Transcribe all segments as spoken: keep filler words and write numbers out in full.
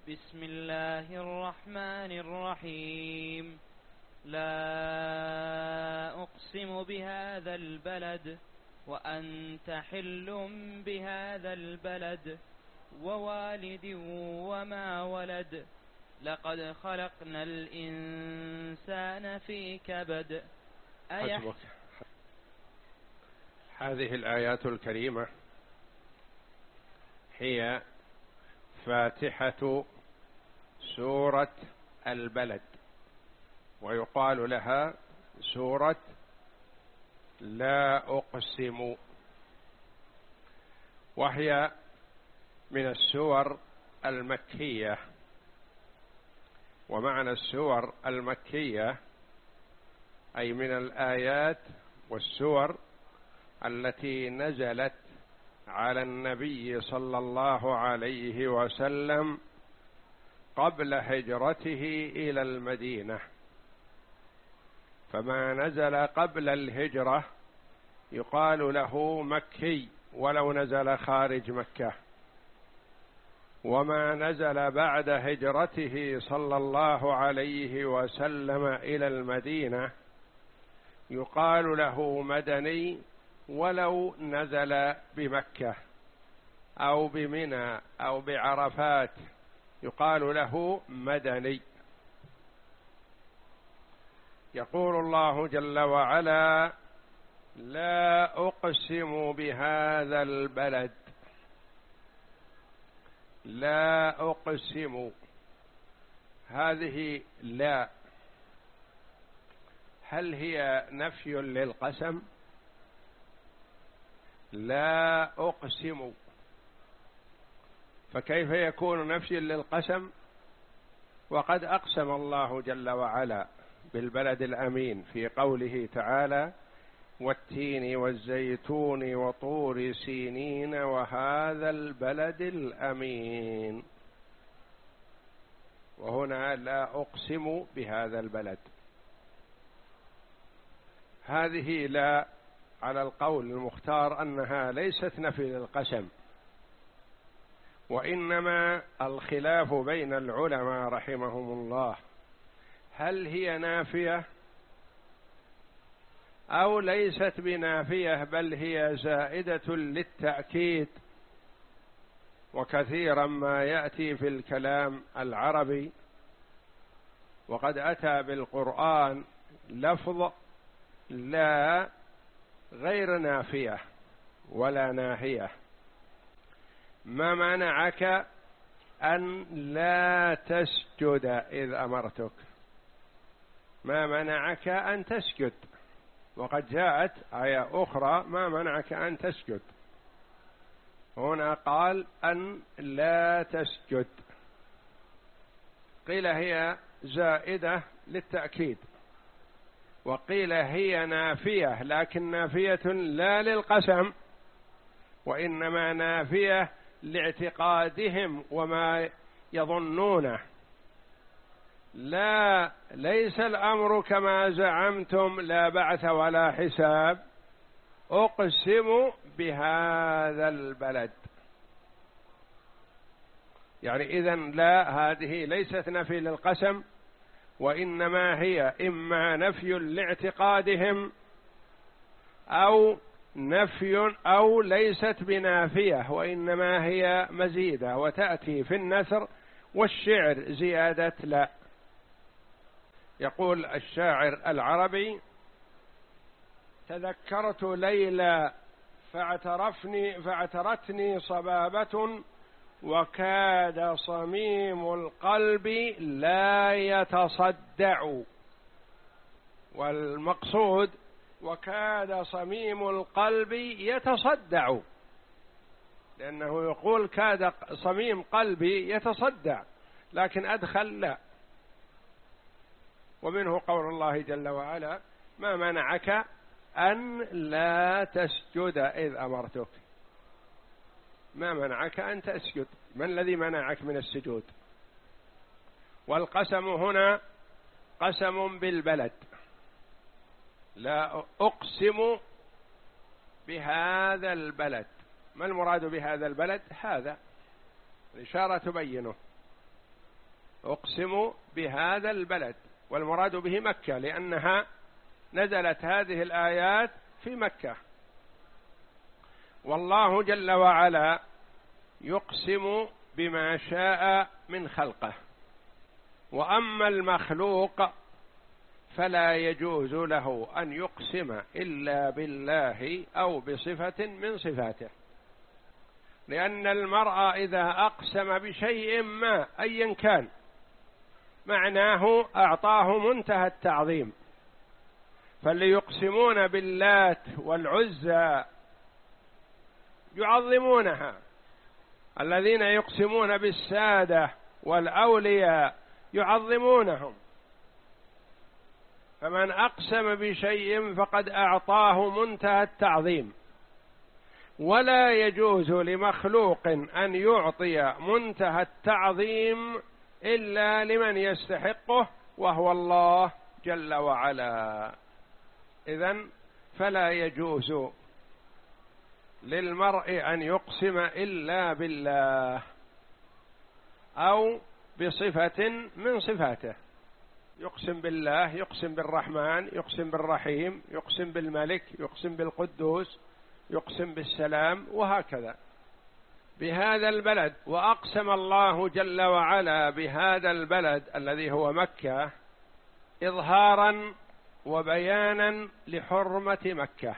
بسم الله الرحمن الرحيم. لا أقسم بهذا البلد وأنت حل بهذا البلد ووالد وما ولد لقد خلقنا الإنسان في كبد. حسبك. هذه الآيات الكريمة هي فاتحة سورة البلد، ويقال لها سورة لا أقسم، وهي من السور المكية. ومعنى السور المكية أي من الآيات والسور التي نزلت على النبي صلى الله عليه وسلم قبل هجرته إلى المدينة، فما نزل قبل الهجرة يقال له مكي ولو نزل خارج مكة، وما نزل بعد هجرته صلى الله عليه وسلم إلى المدينة يقال له مدني ولو نزل بمكة أو بمنى أو بعرفات يقال له مدني. يقول الله جل وعلا: لا أقسم بهذا البلد. لا أقسم، هذه لا، هل هي نفي للقسم؟ لا أقسم، فكيف يكون نفي للقسم وقد أقسم الله جل وعلا بالبلد الأمين في قوله تعالى: والتين والزيتون وطور سينين وهذا البلد الأمين. وهنا لا أقسم بهذا البلد، هذه لا على القول المختار أنها ليست نفي للقسم، وإنما الخلاف بين العلماء رحمهم الله هل هي نافية أو ليست بنافية بل هي زائدة للتأكيد. وكثيرا ما يأتي في الكلام العربي وقد أتى بالقرآن لفظ لا غير نافية ولا ناهية. ما منعك أن لا تسجد إذ أمرتك؟ ما منعك أن تسجد؟ وقد جاءت آية أخرى: ما منعك أن تسجد؟ هنا قال أن لا تسجد، قيل هي زائدة للتأكيد، وقيل هي نافية، لكن نافية لا للقسم وإنما نافية لاعتقادهم وما يظنونه. لا، ليس الأمر كما زعمتم، لا بعث ولا حساب. أقسم بهذا البلد، يعني إذن لا، هذه ليست نفي للقسم وإنما هي إما نفي لاعتقادهم أو نفي أو ليست بنافية وإنما هي مزيدة، وتأتي في النثر والشعر زيادة لا. يقول الشاعر العربي: تذكرت ليلى فاعترفني فاعترتني صبابة وكاد صميم القلب لا يتصدع. والمقصود وكاد صميم القلب يتصدع، لأنه يقول كاد صميم قلبي يتصدع، لكن أدخل لا. ومنه قول الله جل وعلا: ما منعك أن لا تسجد إذ أمرتك. ما منعك أن تسجد؟ ما الذي منعك من السجود؟ والقسم هنا قسم بالبلد. لا أقسم بهذا البلد. ما المراد بهذا البلد؟ هذا الإشارة تبينه. أقسم بهذا البلد، والمراد به مكة لأنها نزلت هذه الآيات في مكة. والله جل وعلا يقسم بما شاء من خلقه، وأما المخلوق فلا يجوز له أن يقسم إلا بالله أو بصفة من صفاته، لأن المرء إذا أقسم بشيء ما أيا كان معناه أعطاه منتهى التعظيم. فاللي يقسمون باللات والعزى يعظمونها، الذين يقسمون بالسادة والأولياء يعظمونهم. فمن أقسم بشيء فقد أعطاه منتهى التعظيم، ولا يجوز لمخلوق أن يعطي منتهى التعظيم إلا لمن يستحقه وهو الله جل وعلا. إذن فلا يجوز للمرء أن يقسم إلا بالله أو بصفة من صفاته، يقسم بالله، يقسم بالرحمن، يقسم بالرحيم، يقسم بالملك، يقسم بالقدوس، يقسم بالسلام، وهكذا. بهذا البلد، وأقسم الله جل وعلا بهذا البلد الذي هو مكة إظهارا وبيانا لحرمة مكة،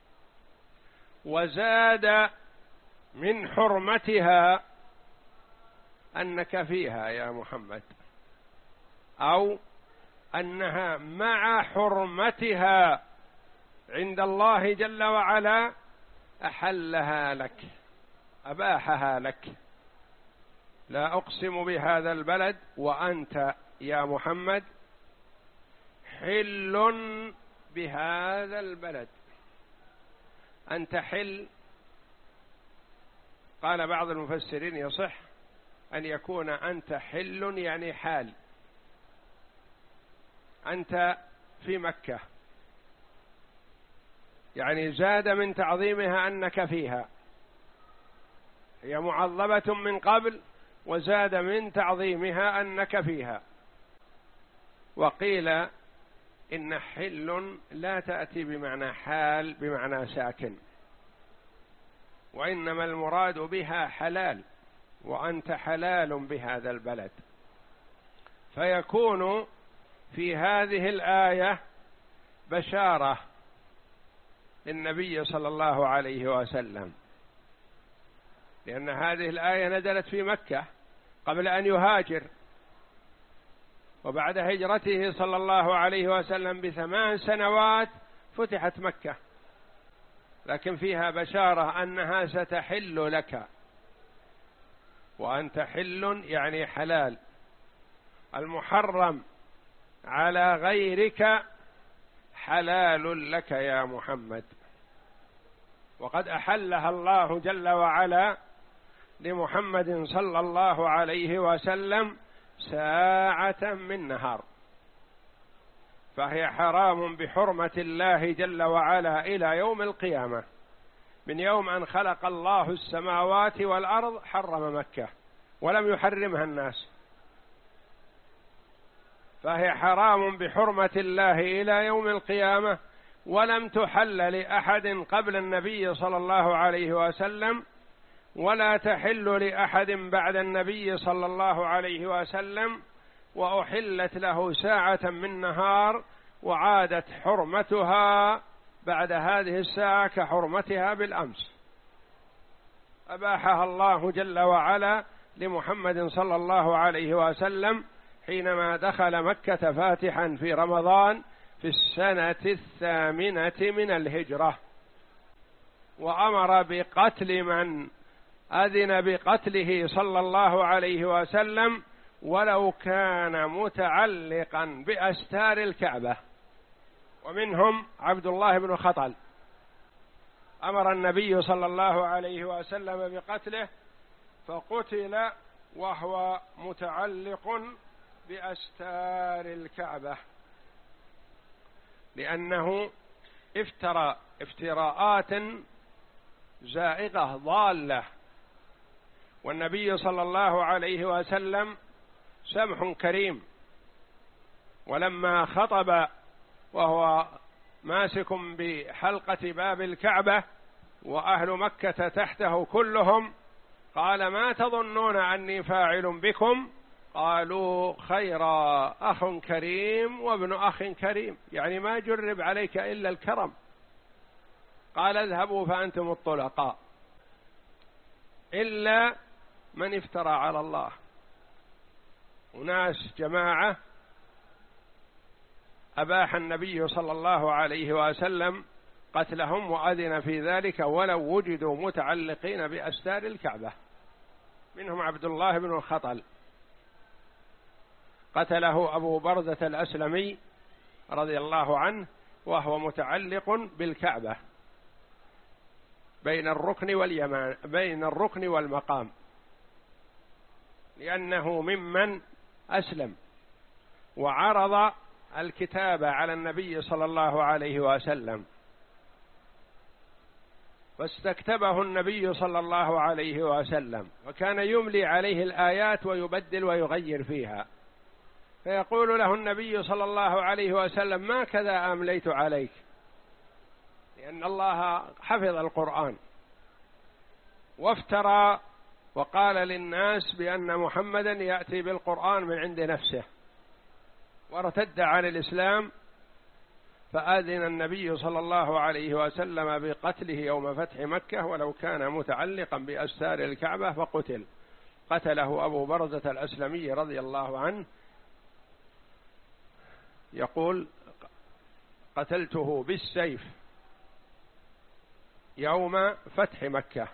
وزاد من حرمتها أنك فيها يا محمد، أو أنها مع حرمتها عند الله جل وعلا أحلها لك، أباحها لك. لا أقسم بهذا البلد وأنت يا محمد حل بهذا البلد. أنت حل، قال بعض المفسرين يصح أن يكون أنت حل يعني حال، أنت في مكة، يعني زاد من تعظيمها أنك فيها، هي معظمة من قبل وزاد من تعظيمها أنك فيها. وقيل إن حل لا تأتي بمعنى حال بمعنى ساكن، وإنما المراد بها حلال، وأنت حلال بهذا البلد. فيكون في هذه الآية بشارة للنبي صلى الله عليه وسلم، لأن هذه الآية نزلت في مكة قبل أن يهاجر، وبعد هجرته صلى الله عليه وسلم بثمان سنوات فتحت مكة، لكن فيها بشارة أنها ستحل لك، وأنت حل يعني حلال. المحرم على غيرك حلال لك يا محمد، وقد أحلها الله جل وعلا لمحمد صلى الله عليه وسلم ساعة من نهار، فهي حرام بحرمة الله جل وعلا إلى يوم القيامة. من يوم أن خلق الله السماوات والأرض حرم مكة ولم يحرمها الناس، فهي حرام بحرمة الله إلى يوم القيامة، ولم تحل لأحد قبل النبي صلى الله عليه وسلم، ولا تحل لأحد بعد النبي صلى الله عليه وسلم، وأحلت له ساعة من نهار، وعادت حرمتها بعد هذه الساعة كحرمتها بالأمس. أباحها الله جل وعلا لمحمد صلى الله عليه وسلم حينما دخل مكة فاتحا في رمضان في السنة الثامنة من الهجرة، وأمر بقتل من أذن بقتله صلى الله عليه وسلم ولو كان متعلقا بأستار الكعبة، ومنهم عبد الله بن خطل، أمر النبي صلى الله عليه وسلم بقتله فقتل وهو متعلق بأستار الكعبة، لأنه افترى افتراءات زائغة ضالة، والنبي صلى الله عليه وسلم سمح كريم. ولما خطب وهو ماسك بحلقة باب الكعبة وأهل مكة تحته كلهم قال: ما تظنون أني فاعل بكم؟ قالوا: خيرا، أخ كريم وابن أخ كريم، يعني ما جرب عليك إلا الكرم. قال: اذهبوا فأنتم الطلقاء إلا من افترى على الله. وناس جماعة أباح النبي صلى الله عليه وسلم قتلهم وأذن في ذلك ولو وجدوا متعلقين بأستار الكعبة، منهم عبد الله بن الخطل قتله أبو برزة الأسلمي رضي الله عنه وهو متعلق بالكعبة بين الركن واليمان بين الركن والمقام، لأنه ممن أسلم وعرض الكتابة على النبي صلى الله عليه وسلم، فاستكتبه النبي صلى الله عليه وسلم، وكان يملي عليه الآيات ويبدل ويغير فيها، فيقول له النبي صلى الله عليه وسلم: ما كذا أمليت عليك، لأن الله حفظ القرآن، وافترى وقال للناس بأن محمدا يأتي بالقرآن من عند نفسه، وارتد عن الإسلام، فآذن النبي صلى الله عليه وسلم بقتله يوم فتح مكة ولو كان متعلقا بأستار الكعبة فقتل. قتله أبو برزة الأسلمي رضي الله عنه، يقول: قتلته بالسيف يوم فتح مكة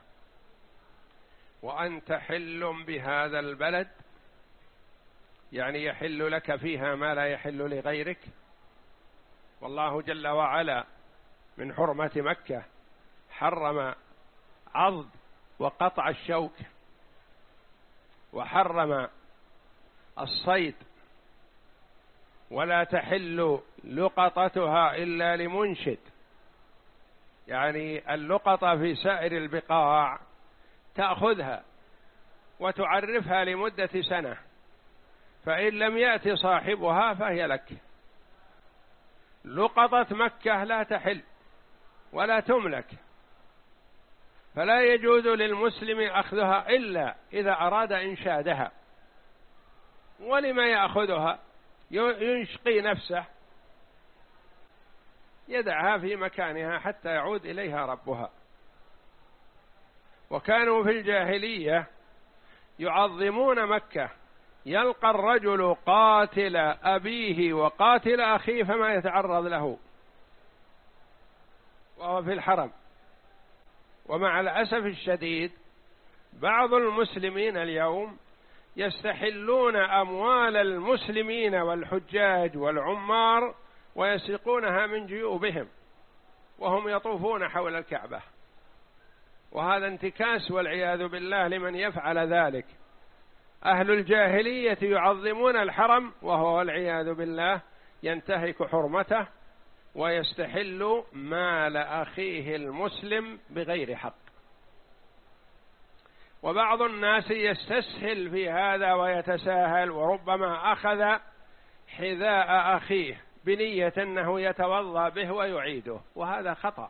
وأنت حل بهذا البلد، يعني يحل لك فيها ما لا يحل لغيرك. والله جل وعلا من حرمة مكة حرم عض وقطع الشوك، وحرم الصيد، ولا تحل لقطتها إلا لمنشد، يعني اللقطة في سائر البقاع تأخذها وتعرفها لمدة سنة، فإن لم يأتي صاحبها فهي لك. لقطة مكة لا تحل ولا تملك، فلا يجوز للمسلم أخذها إلا إذا أراد إنشادها. ولما يأخذها؟ ينشقي نفسه، يدعها في مكانها حتى يعود إليها ربها. وكانوا في الجاهلية يعظمون مكة، يلقى الرجل قاتل أبيه وقاتل أخيه فما يتعرض له وهو في الحرم. ومع الأسف الشديد بعض المسلمين اليوم يستحلون أموال المسلمين والحجاج والعمار ويسرقونها من جيوبهم وهم يطوفون حول الكعبة، وهذا انتكاس والعياذ بالله لمن يفعل ذلك. أهل الجاهلية يعظمون الحرم وهو والعياذ بالله ينتهك حرمته ويستحل مال أخيه المسلم بغير حق. وبعض الناس يستسهل في هذا ويتساهل، وربما أخذ حذاء أخيه بنية أنه يتوضأ به ويعيده، وهذا خطأ،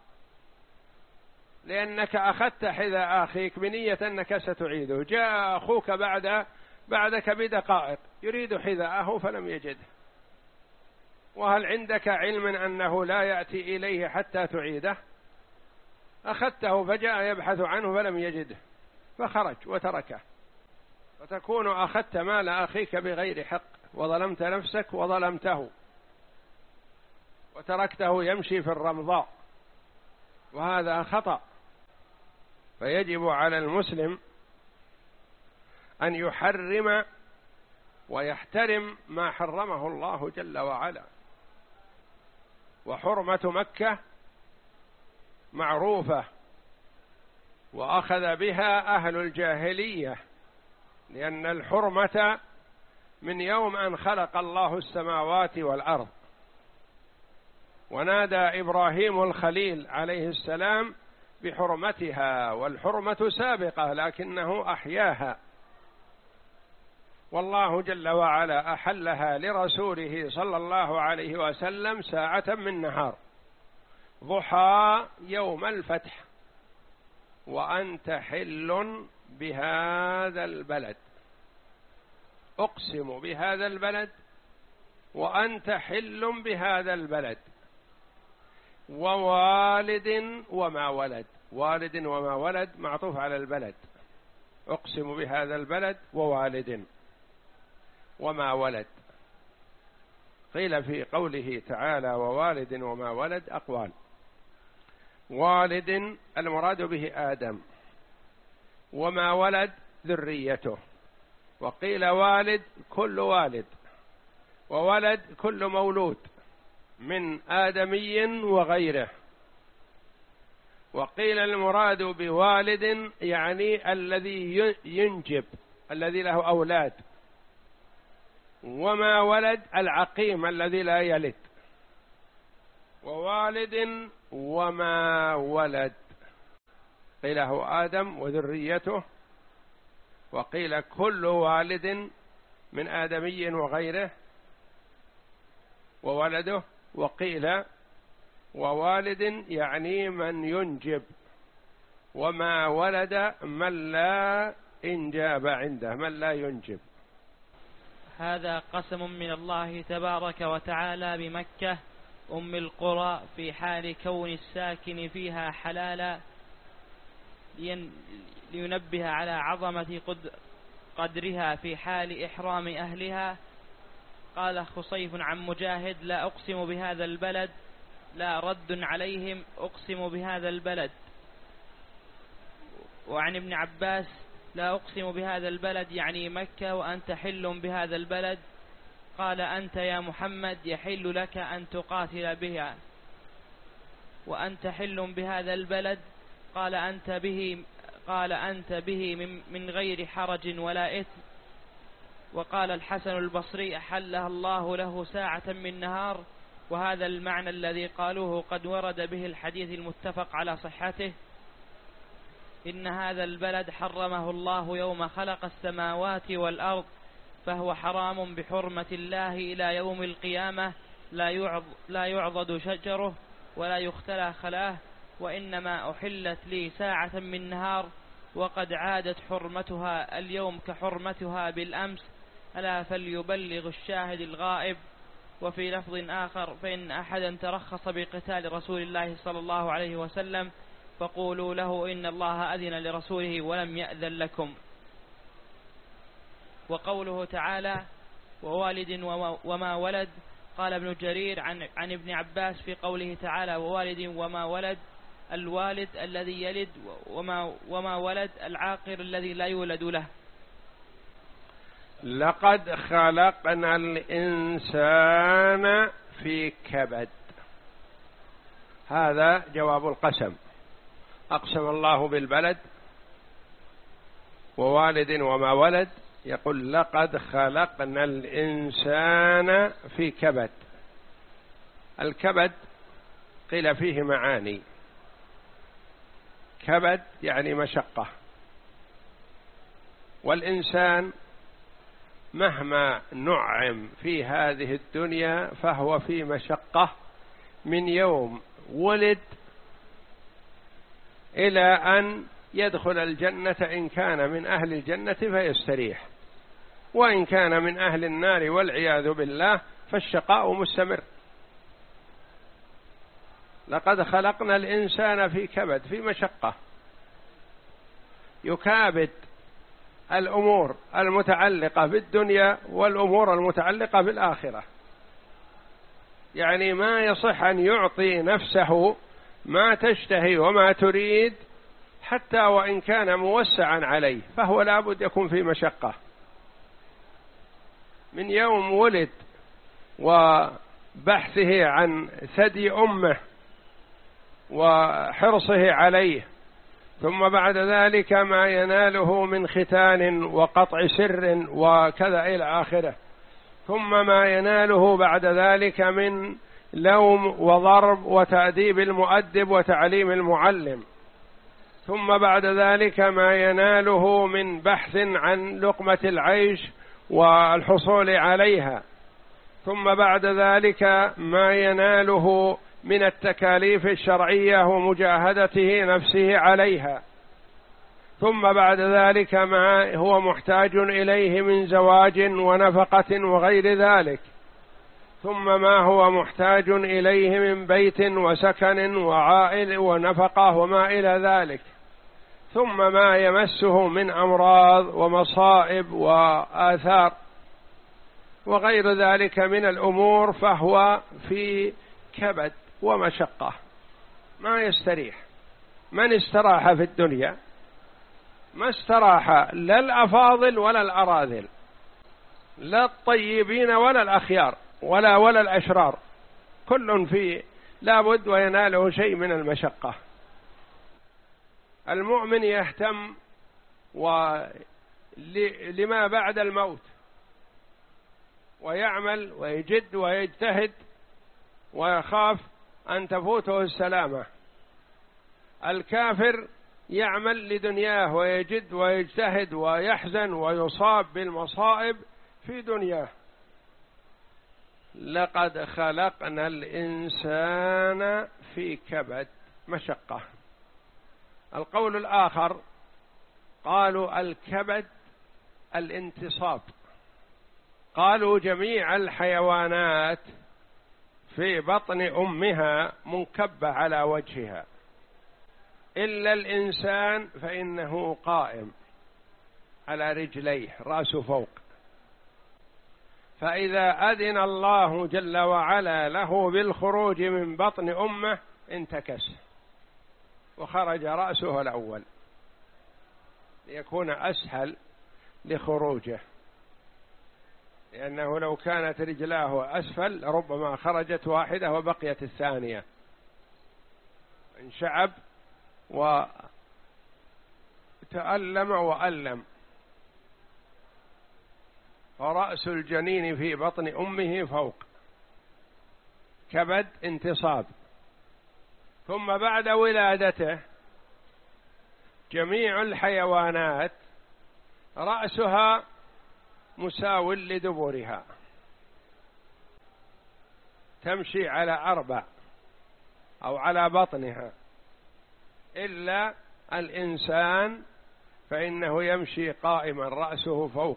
لأنك أخذت حذاء أخيك بنية أنك ستعيده، جاء أخوك بعد بعدك بدقائق يريد حذاءه فلم يجده، وهل عندك علم أنه لا يأتي إليه حتى تعيده؟ أخذته فجاء يبحث عنه فلم يجده فخرج وتركه، فتكون أخذت مال أخيك بغير حق وظلمت نفسك وظلمته وتركته يمشي في الرمضاء، وهذا خطأ. فيجب على المسلم أن يحرم ويحترم ما حرمه الله جل وعلا. وحرمة مكة معروفة وأخذ بها أهل الجاهلية، لأن الحرمة من يوم أن خلق الله السماوات والأرض. ونادى إبراهيم الخليل عليه السلام بحرمتها، والحرمة سابقة لكنه أحياها. والله جل وعلا أحلها لرسوله صلى الله عليه وسلم ساعة من نهار ضحى يوم الفتح، وأنت حل بهذا البلد، أقسم بهذا البلد وأنت حل بهذا البلد، ووالد وما ولد. والد وما ولد معطوف على البلد، أقسم بهذا البلد ووالد وما ولد. قيل في قوله تعالى ووالد وما ولد أقوال. والد المراد به آدم، وما ولد ذريته، وقيل والد كل والد، وولد كل مولود من آدمي وغيره. وقيل المراد بوالد يعني الذي ينجب، الذي له أولاد. وما ولد العقيم الذي لا يلد. ووالد وما ولد قيل هو آدم وذريته، وقيل كل والد من آدمي وغيره وولده، وقيل ووالد يعني من ينجب، وما ولد من لا إنجاب عنده، من لا ينجب. هذا قسم من الله تبارك وتعالى بمكة أم القرى في حال كون الساكن فيها حلالا، لينبه على عظمة قدرها في حال إحرام أهلها. قال خصيف عن مجاهد لا أقسم بهذا البلد، لا رد عليهم أقسم بهذا البلد. وعن ابن عباس لا أقسم بهذا البلد يعني مكة وأنت حل بهذا البلد. قال أنت يا محمد يحل لك أن تقاتل بها، وأنت حل بهذا البلد. قال أنت به قال أنت به من, من غير حرج ولا إثم. وقال الحسن البصري أحلها الله له ساعة من نهار، وهذا المعنى الذي قالوه قد ورد به الحديث المتفق على صحته. إن هذا البلد حرمه الله يوم خلق السماوات والأرض، فهو حرام بحرمة الله إلى يوم القيامة، لا يعض لا يعضد شجره ولا يختلى خلاه، وإنما أحلت لي ساعة من نهار، وقد عادت حرمتها اليوم كحرمتها بالأمس، ألا فليبلغ الشاهد الغائب. وفي لفظ آخر فإن أحدا ترخص بقتال رسول الله صلى الله عليه وسلم فقولوا له إن الله أذن لرسوله ولم يأذن لكم. وقوله تعالى ووالد وما ولد، قال ابن جرير عن, عن ابن عباس في قوله تعالى ووالد وما ولد الوالد الذي يلد، وما, وما ولد العاقر الذي لا يولد له. لقد خلقنا الإنسان في كبد، هذا جواب القسم. أقسم الله بالبلد ووالد وما ولد، يقول لقد خلقنا الإنسان في كبد. الكبد قيل فيه معاني، كبد يعني مشقة، والإنسان مهما نعم في هذه الدنيا فهو في مشقة من يوم ولد إلى أن يدخل الجنة، إن كان من أهل الجنة فيستريح، وإن كان من أهل النار والعياذ بالله فالشقاء مستمر. لقد خلقنا الإنسان في كبد، في مشقة، يكابد الأمور المتعلقة بالدنيا والأمور المتعلقة بالآخرة، يعني ما يصح أن يعطي نفسه ما تشتهي وما تريد حتى وإن كان موسعا عليه، فهو لابد يكون في مشقة من يوم ولد وبحثه عن ثدي أمه وحرصه عليه، ثم بعد ذلك ما يناله من ختان وقطع سر وكذا إلى آخره، ثم ما يناله بعد ذلك من لوم وضرب وتأديب المؤدب وتعليم المعلم، ثم بعد ذلك ما يناله من بحث عن لقمة العيش والحصول عليها، ثم بعد ذلك ما يناله من التكاليف الشرعية ومجاهدته نفسه عليها، ثم بعد ذلك ما هو محتاج إليه من زواج ونفقة وغير ذلك، ثم ما هو محتاج إليه من بيت وسكن وعائل ونفقة وما إلى ذلك، ثم ما يمسه من أمراض ومصائب وآثار وغير ذلك من الأمور، فهو في كبد ومشقة ما يستريح. من استراح في الدنيا؟ ما استراح لا الأفاضل ولا الأراذل، لا الطيبين ولا الأخيار ولا ولا الأشرار، كل فيه لابد ويناله شيء من المشقة. المؤمن يهتم لما بعد الموت ويعمل ويجد ويجتهد ويخاف أن تفوته السلامة. الكافر يعمل لدنياه ويجد ويجتهد ويحزن ويصاب بالمصائب في دنياه. لقد خلقنا الإنسان في كبد مشقة. القول الآخر قالوا الكبد الانتصاب، قالوا جميع الحيوانات في بطن أمها منكبة على وجهها إلا الإنسان فإنه قائم على رجليه رأسه فوق، فإذا أذن الله جل وعلا له بالخروج من بطن أمه انتكس وخرج رأسه الأول ليكون أسهل لخروجه، لأنه لو كانت رجلاه أسفل ربما خرجت واحدة وبقيت الثانية، انشعب وتألم وألم. فرأس الجنين في بطن أمه فوق، كبد انتصاب. ثم بعد ولادته جميع الحيوانات رأسها مساو لدبرها، تمشي على أربع أو على بطنها، إلا الإنسان فإنه يمشي قائما رأسه فوق.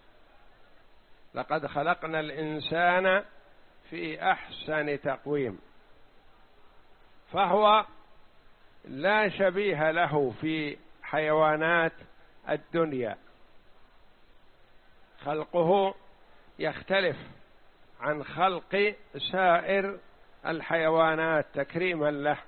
لقد خلقنا الإنسان في أحسن تقويم، فهو لا شبيه له في حيوانات الدنيا، خلقه يختلف عن خلق سائر الحيوانات تكريما له.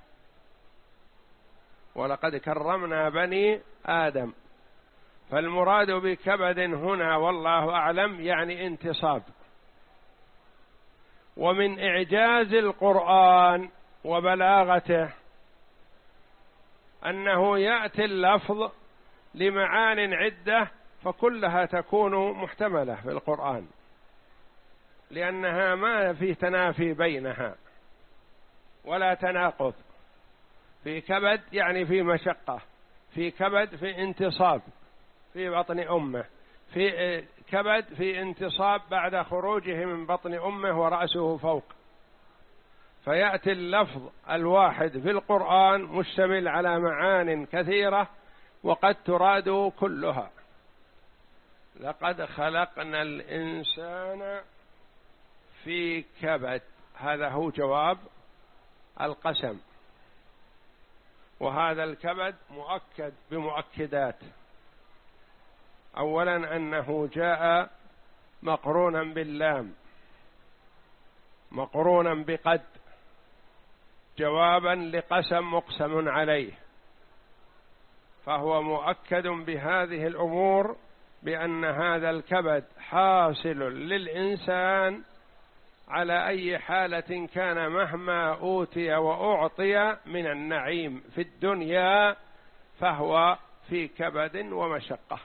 ولقد كرمنا بني آدم، فالمراد بكبد هنا والله أعلم يعني انتصاب. ومن إعجاز القرآن وبلاغته أنه يأتي اللفظ لمعان عدة فكلها تكون محتملة في القرآن، لأنها ما في تنافي بينها ولا تناقض. في كبد يعني في مشقة، في كبد في انتصاب في بطن أمه، في كبد في انتصاب بعد خروجه من بطن أمه ورأسه فوق. فيأتي اللفظ الواحد في القرآن مشتمل على معان كثيرة وقد تراد كلها. لقد خلقنا الإنسان في كبد، هذا هو جواب القسم. وهذا الكبد مؤكد بمؤكدات. أولا أنه جاء مقرونا باللام، مقرونا بقد، جوابا لقسم مقسم عليه، فهو مؤكد بهذه الأمور بأن هذا الكبد حاصل للإنسان على أي حالة كان مهما أوتي وأعطي من النعيم في الدنيا، فهو في كبد ومشقة.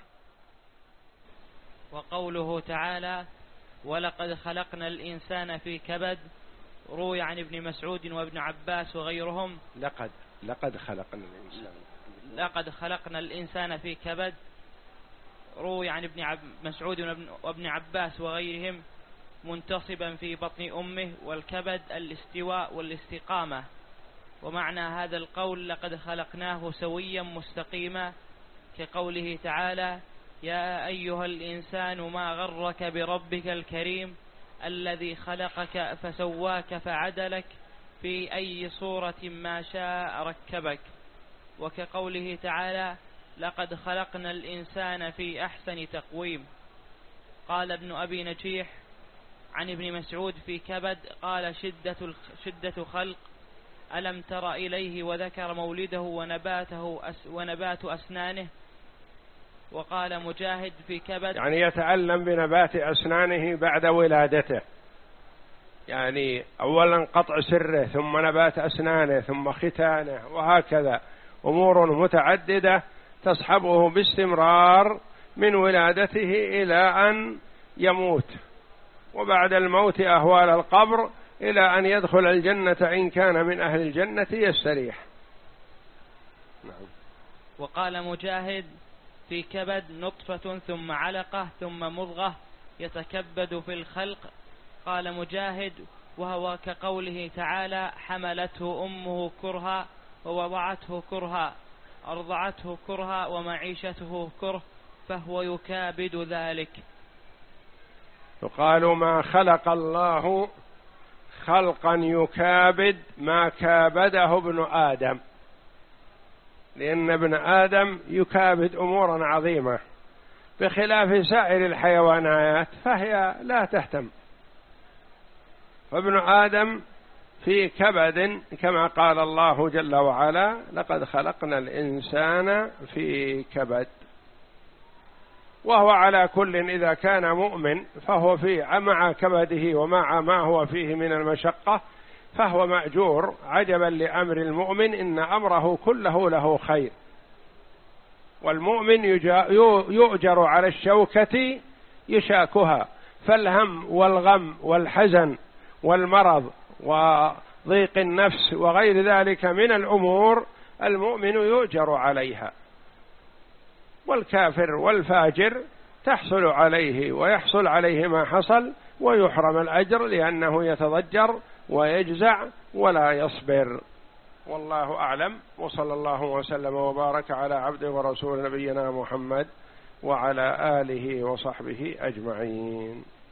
وقوله تعالى ولقد خلقنا الإنسان في كبد روي عن ابن مسعود وابن عباس وغيرهم لقد لقد خلقنا الإنسان لقد خلقنا الإنسان في كبد روي عن ابن عب مسعود وابن عباس وغيرهم منتصبا في بطن أمه، والكبد الاستواء والاستقامة. ومعنى هذا القول لقد خلقناه سويا مستقيما، كقوله تعالى: يا أيها الإنسان ما غرك بربك الكريم الذي خلقك فسواك فعدلك في أي صورة ما شاء ركبك. وكقوله تعالى: لقد خلقنا الإنسان في أحسن تقويم. قال ابن أبي نجيح عن ابن مسعود في كبد قال: شدة, شدة خلق، ألم تر إليه، وذكر مولده ونباته أس ونبات أسنانه. وقال مجاهد في كبد يعني يتألم بنبات أسنانه بعد ولادته، يعني أولا قطع سره ثم نبات أسنانه ثم ختانه، وهكذا أمور متعددة تصحبه باستمرار من ولادته إلى أن يموت، وبعد الموت أهوال القبر إلى أن يدخل الجنة إن كان من أهل الجنة يستريح. نعم. وقال مجاهد في كبد نطفة ثم علقة ثم مضغة يتكبد في الخلق. قال مجاهد: وهو كقوله تعالى: حملته أمه كرها ووضعته كرها، أرضعته كرها ومعيشته كره، فهو يكابد ذلك. يقال ما خلق الله خلقا يكابد ما كابده ابن آدم، لأن ابن آدم يكابد أمورا عظيمة بخلاف سائر الحيوانات فهي لا تهتم، فابن آدم في كبد كما قال الله جل وعلا: لقد خلقنا الإنسان في كبد. وهو على كل إذا كان مؤمن فهو في مع كبده ومع ما هو فيه من المشقة فهو مأجور. عجبا لأمر المؤمن إن أمره كله له خير. والمؤمن يؤجر على الشوكة يشاكها، فالهم والغم والحزن والمرض وضيق النفس وغير ذلك من الأمور المؤمن يؤجر عليها. والكافر والفاجر تحصل عليه ويحصل عليه ما حصل ويحرم الأجر لأنه يتضجر ويجزع ولا يصبر. والله أعلم، وصلى الله وسلم وبارك على عبده ورسول نبينا محمد وعلى آله وصحبه أجمعين.